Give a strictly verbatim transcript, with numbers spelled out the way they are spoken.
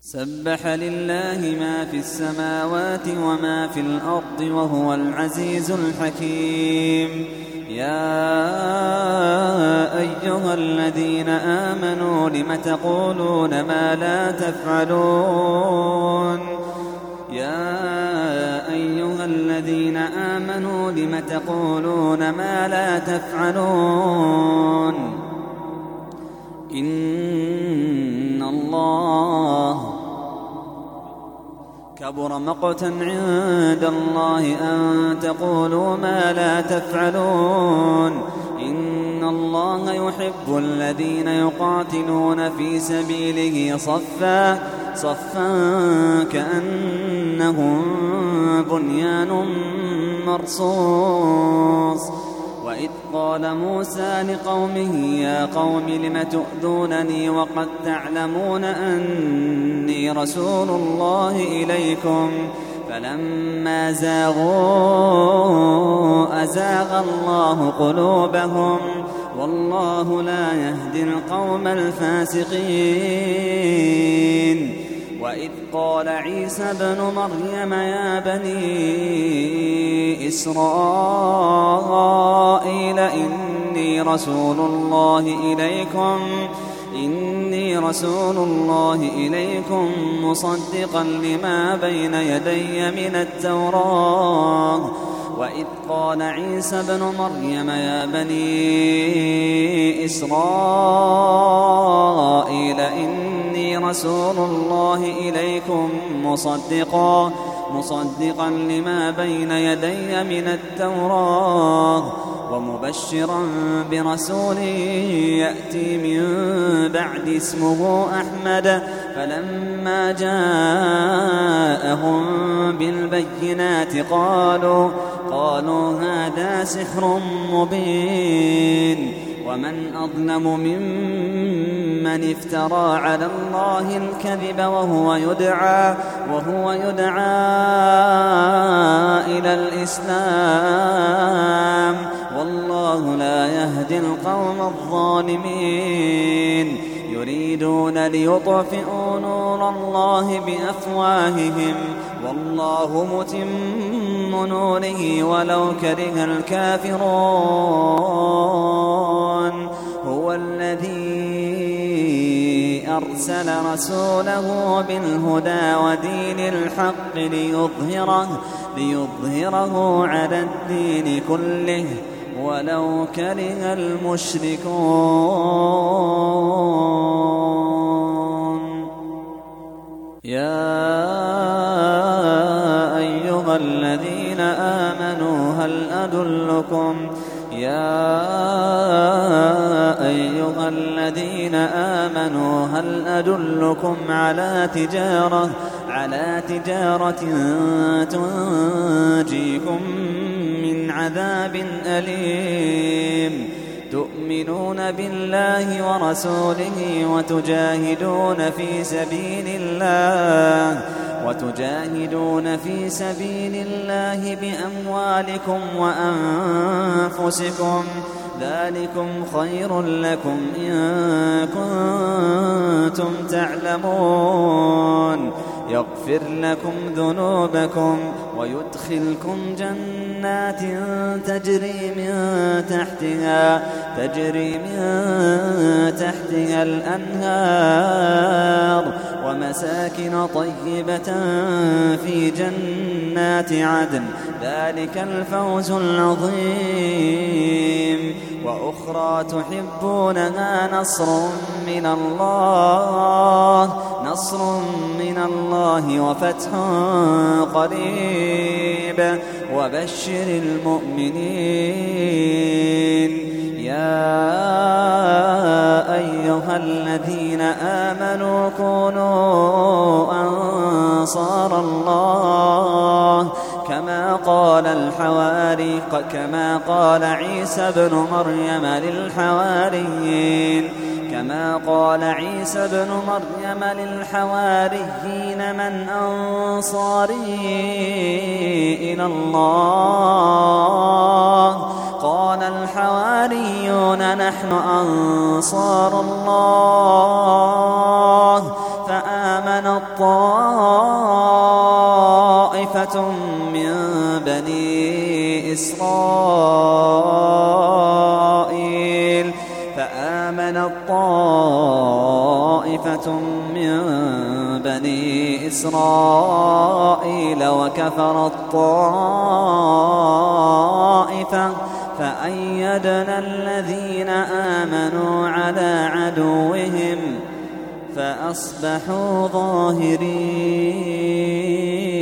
سبح لله ما في السماوات وما في الأرض وهو العزيز الحكيم. يا أيها الذين آمنوا لم تقولون ما لا تفعلون يا أيها الذين آمنوا لم تقولون ما لا تفعلون إن الله كبر مقتا عند الله أن تقولوا ما لا تفعلون إن الله يحب الذين يقاتلون في سبيله صفا صفا كأنهم بنيان مرصوص. وإذ قال موسى لقومه يا قوم لم تؤذونني وقد تعلمون أني رسول الله إليكم فلما زاغوا أزاغ الله قلوبهم والله لا يهدي القوم الفاسقين. وإذ قال عيسى ابن مريم يا بني إسرائيل إني رسول الله إليكم إني رسول الله إليكم مصدقا لما بين يدي من التوراة. وإذ قال عيسى ابن مريم يا بني إسرائيل إني رسول الله إليكم مصدقا مصدقا لما بين يدي من التوراة ومبشرا برسول يأتي من بعد اسمه أحمد. فلما جاءهم بالبينات قالوا قالوا هذا سحر مبين. ومن أظلم ممن افترى على الله الكذب وهو يدعى وهو يدعى إلى الإسلام والله لا يهدي القوم الظالمين. يريدون ليطفئوا نور الله بأفواههم والله متم نوره ولو كره الكافرون. هو الذي أرسل رسوله بالهدى ودين الحق ليظهره, ليظهره على الدين كله ولو كره المشركون. يا أيها الذين آمنوا هل أدلكم يا أيها الذين آمنوا هل أدلكم على تجارة على تجارة تنجيكم من عذاب أليم تؤمنون بالله ورسوله وتجاهدون في سبيل الله وتجاهدون في سبيل الله بأموالكم وأنفسكم ذلكم خير لكم إن كنتم تعلمون. يغفر لكم ذنوبكم ويدخلكم جنات تجري من تحتها تجري من تحتها الأنهار ومساكن طيبة في جنات عدن ذلك الفوز العظيم. وأخرى تحبونها نصر من الله نصر من الله وفتح قريب وبشر المؤمنين. يا أيها الذين آمنوا كونوا أنصار الله كما قال الحواري كما قال عيسى ابن مريم للحواريين كما قال عيسى ابن مريم للحواريين من أنصاري إلى الله قال الحواريون نحن أنصار الله فآمن طائفة من بني إسرائيل فآمنت طائفة من بني إسرائيل وكفرت طائفة فأيدنا الذين آمنوا على عدوهم فأصبحوا ظاهرين.